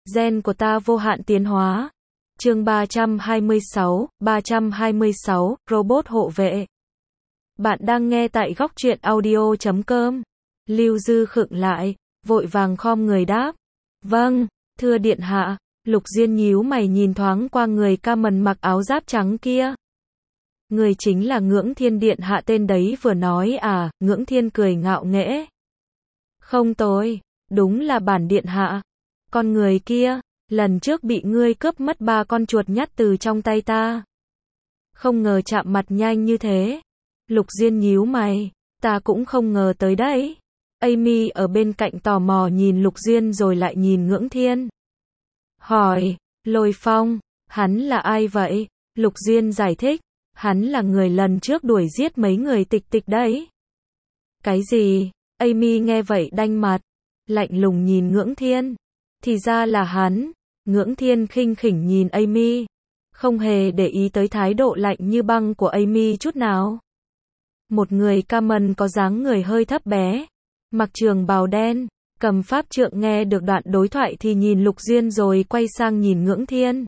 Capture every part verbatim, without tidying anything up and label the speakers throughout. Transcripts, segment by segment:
Speaker 1: Gen của ta vô hạn tiến hóa. Chương ba trăm hai mươi sáu, ba trăm hai mươi sáu, Robot hộ vệ. Bạn đang nghe tại góc truyện audio chấm com. Lưu Dư khựng lại, vội vàng khom người đáp. Vâng, thưa điện hạ. Lục Diên nhíu mày nhìn thoáng qua người ca mần mặc áo giáp trắng kia. Người chính là Ngưỡng Thiên điện hạ tên đấy vừa nói à? Ngưỡng Thiên cười ngạo nghễ. Không tồi, đúng là bản điện hạ. Con người kia, lần trước bị ngươi cướp mất ba con chuột nhắt từ trong tay ta. Không ngờ chạm mặt nhanh như thế. Lục Diên nhíu mày, ta cũng không ngờ tới đấy. Amy ở bên cạnh tò mò nhìn Lục Diên rồi lại nhìn Ngưỡng Thiên. Hỏi, Lôi Phong, hắn là ai vậy? Lục Diên giải thích, hắn là người lần trước đuổi giết mấy người tịch tịch đấy. Cái gì? Amy nghe vậy đanh mặt, lạnh lùng nhìn Ngưỡng Thiên. Thì ra là hắn. Ngưỡng Thiên khinh khỉnh nhìn Amy, không hề để ý tới thái độ lạnh như băng của Amy chút nào. Một người ca mần có dáng người hơi thấp bé, mặc trường bào đen, cầm pháp trượng nghe được đoạn đối thoại thì nhìn Lục Diên rồi quay sang nhìn Ngưỡng Thiên.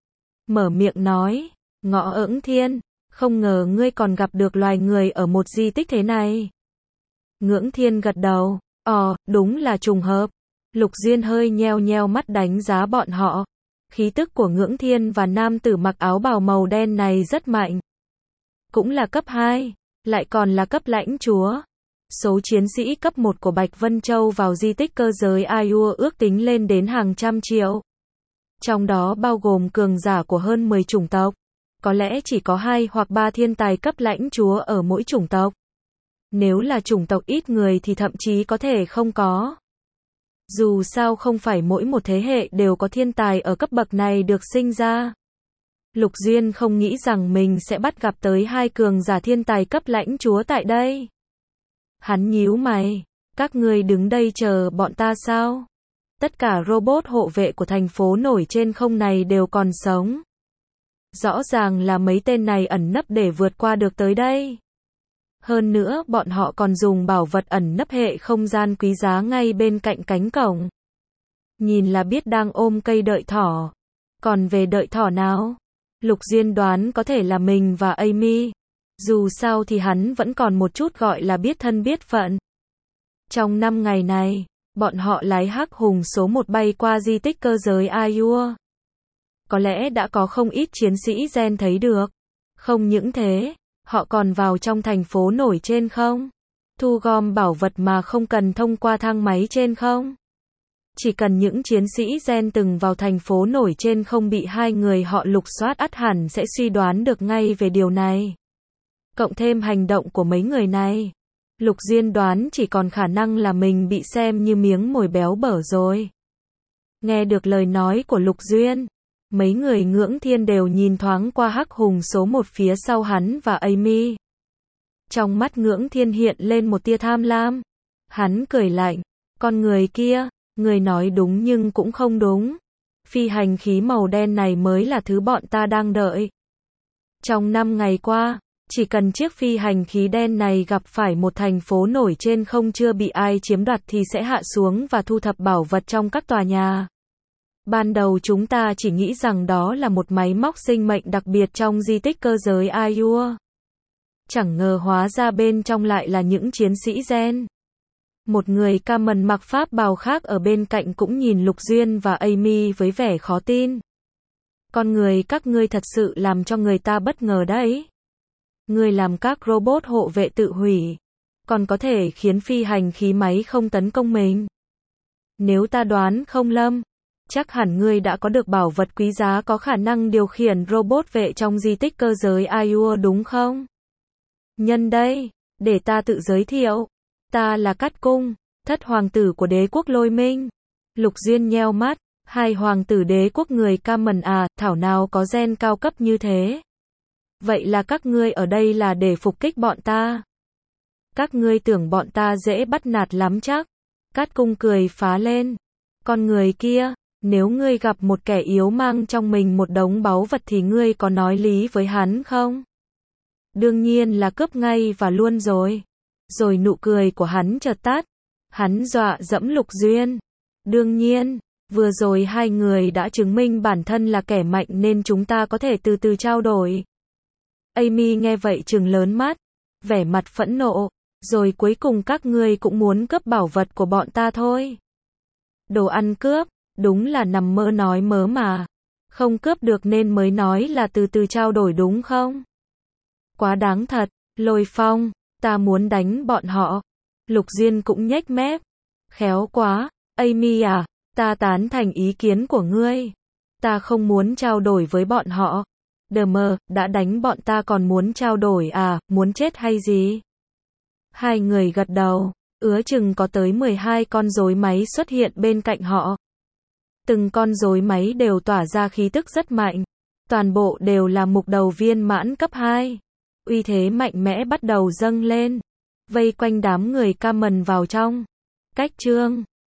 Speaker 1: Mở miệng nói, Ngọ Ngưỡng Thiên, không ngờ ngươi còn gặp được loài người ở một di tích thế này. Ngưỡng Thiên gật đầu, ồ, đúng là trùng hợp. Lục Diên hơi nheo nheo mắt đánh giá bọn họ. Khí tức của Ngưỡng Thiên và nam tử mặc áo bào màu đen này rất mạnh. Cũng là cấp hai, lại còn là cấp lãnh chúa. Số chiến sĩ cấp một của Bạch Vân Châu vào di tích cơ giới Aiur ước tính lên đến hàng trăm triệu. Trong đó bao gồm cường giả của hơn mười chủng tộc. Có lẽ chỉ có hai hoặc ba thiên tài cấp lãnh chúa ở mỗi chủng tộc. Nếu là chủng tộc ít người thì thậm chí có thể không có. Dù sao không phải mỗi một thế hệ đều có thiên tài ở cấp bậc này được sinh ra. Lục Diên không nghĩ rằng mình sẽ bắt gặp tới hai cường giả thiên tài cấp lãnh chúa tại đây. Hắn nhíu mày, các ngươi đứng đây chờ bọn ta sao? Tất cả robot hộ vệ của thành phố nổi trên không này đều còn sống. Rõ ràng là mấy tên này ẩn nấp để vượt qua được tới đây. Hơn nữa, bọn họ còn dùng bảo vật ẩn nấp hệ không gian quý giá ngay bên cạnh cánh cổng. Nhìn là biết đang ôm cây đợi thỏ. Còn về đợi thỏ nào? Lục Diên đoán có thể là mình và Amy. Dù sao thì hắn vẫn còn một chút gọi là biết thân biết phận. Trong năm ngày này, bọn họ lái hắc hùng số một bay qua di tích cơ giới Aiur. Có lẽ đã có không ít chiến sĩ gen thấy được. Không những thế, họ còn vào trong thành phố nổi trên không? Thu gom bảo vật mà không cần thông qua thang máy trên không? Chỉ cần những chiến sĩ gen từng vào thành phố nổi trên không bị hai người họ lục soát ắt hẳn sẽ suy đoán được ngay về điều này. Cộng thêm hành động của mấy người này, Lục Diên đoán chỉ còn khả năng là mình bị xem như miếng mồi béo bở rồi. Nghe được lời nói của Lục Diên, mấy người Ngưỡng Thiên đều nhìn thoáng qua hắc hùng số một phía sau hắn và Amy. Trong mắt Ngưỡng Thiên hiện lên một tia tham lam. Hắn cười lạnh, con người kia, người nói đúng nhưng cũng không đúng. Phi hành khí màu đen này mới là thứ bọn ta đang đợi. Trong năm ngày qua, chỉ cần chiếc phi hành khí đen này gặp phải một thành phố nổi trên không chưa bị ai chiếm đoạt thì sẽ hạ xuống và thu thập bảo vật trong các tòa nhà. Ban đầu chúng ta chỉ nghĩ rằng đó là một máy móc sinh mệnh đặc biệt trong di tích cơ giới Aiur. Chẳng ngờ hóa ra bên trong lại là những chiến sĩ gen. Một người ca mần mặc pháp bào khác ở bên cạnh cũng nhìn Lục Diên và Amy với vẻ khó tin. Con người các ngươi thật sự làm cho người ta bất ngờ đấy. Ngươi làm các robot hộ vệ tự hủy, còn có thể khiến phi hành khí máy không tấn công mình. Nếu ta đoán không lầm, chắc hẳn ngươi đã có được bảo vật quý giá có khả năng điều khiển robot vệ trong di tích cơ giới Aiur đúng không? Nhân đây, để ta tự giới thiệu. Ta là Cát Cung, thất hoàng tử của đế quốc Lôi Minh. Lục Diên nheo mắt, hai hoàng tử đế quốc người ca mần à, thảo nào có gen cao cấp như thế. Vậy là các ngươi ở đây là để phục kích bọn ta. Các ngươi tưởng bọn ta dễ bắt nạt lắm chắc. Cát Cung cười phá lên. Con người kia, nếu ngươi gặp một kẻ yếu mang trong mình một đống báu vật thì ngươi có nói lý với hắn không? Đương nhiên là cướp ngay và luôn rồi. Rồi nụ cười của hắn chợt tắt. Hắn dọa dẫm Lục Diên. Đương nhiên, Vừa rồi hai người đã chứng minh bản thân là kẻ mạnh nên chúng ta có thể từ từ trao đổi. Amy nghe vậy trừng lớn mắt, vẻ mặt phẫn nộ. Rồi cuối cùng các ngươi cũng muốn cướp bảo vật của bọn ta thôi. Đồ ăn cướp, đúng là nằm mơ nói mớ mà. Không cướp được nên mới nói là từ từ trao đổi đúng không? Quá đáng thật, Lôi Phong, ta muốn đánh bọn họ. Lục Diên cũng nhếch mép. Khéo quá, Amy à, ta tán thành ý kiến của ngươi. Ta không muốn trao đổi với bọn họ. Đờ mờ, đã đánh bọn ta còn muốn trao đổi à, muốn chết hay gì? Hai người gật đầu, ứa chừng có tới mười hai con rối máy xuất hiện bên cạnh họ. Từng con rối máy đều tỏa ra khí tức rất mạnh. Toàn bộ đều là mục đầu viên mãn cấp hai. Uy thế mạnh mẽ bắt đầu dâng lên. Vây quanh đám người Cameron vào trong. Cách chương